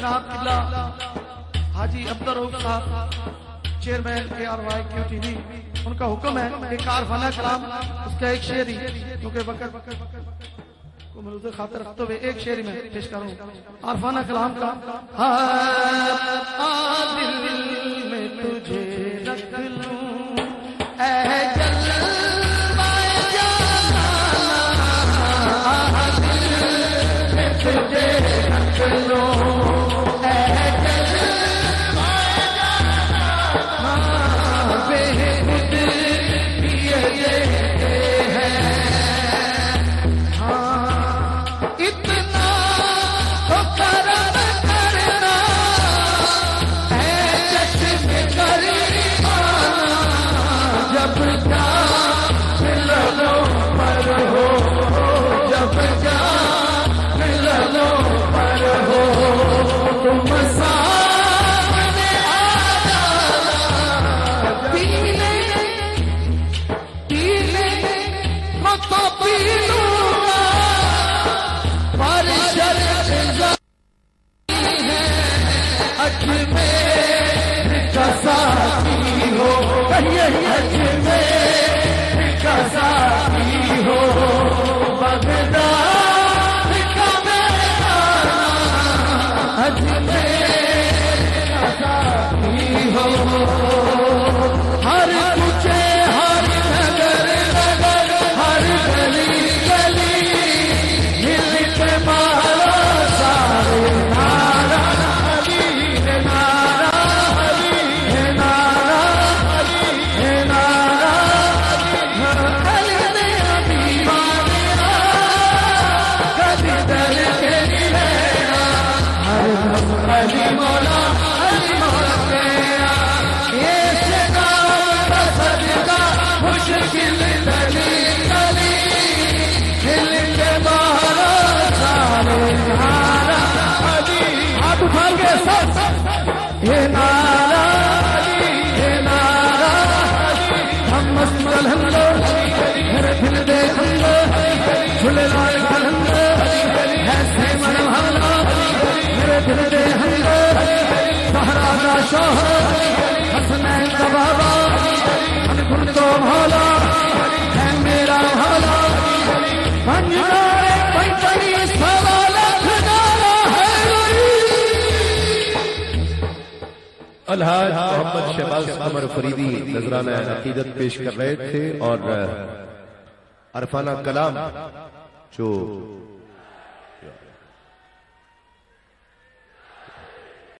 जनाब किबला हाजी अब्दुल रऊफ साहब चेयरमैन ARYQTV, उनका हुक्म है कि कारखाना कलाम उसका एक शेर ही, क्योंकि वक्त को मरूज़ खातिर रखते हुए एक शेर में पेश करूं आरफाना कलाम का। दिल में तुझे रख लूं ऐ जलवाए जाना, दिल में तुझे रख लूं ऐ जलवाए जाना, बेखुद किए देते हैं। इतना तो करम करना है चश्मे करीमाना, जब जा मिलनों पर हो, जब जा मिलनों पर हो, तुम सामने आ जाना। पीने पीने को तो पी लूंगा, पर शर्त है अजमेर का साथी हो, अजमेर का साथी हो, बगदाद का मेहराना, अजमेर का साथी हो। हर कुचे हर नगर नगर हर गली गली हिल के मारो सारे नारा हरी है, नारा हरी है, नारा हरी है, नारा हरी ने अभी मानिया कभी दर के रहना, हर हम अली मौला तेरा, ये सदाम का सदका मुश्किल गली गली हिल के मारो सारे नारा हरी। हाथ उठा के सब ये नारा हरी, ये नारा हरी, हम मस्त कलंदो मेरे दिल दे अंदो झूलेलाल कलंदो ऐसे मन भाला मेरे दिल दे अंदो, सहरा का शोहर हसनैन का बाबा अनकुन को भोला है मेरा भोला, पंजदारे पैतरी सवा लाख नारा है। अलहाज मोहम्मद शहबाज कमर फरीदी नजराना अकीदत पेश कर रहे थे और अरफाना कलाम जो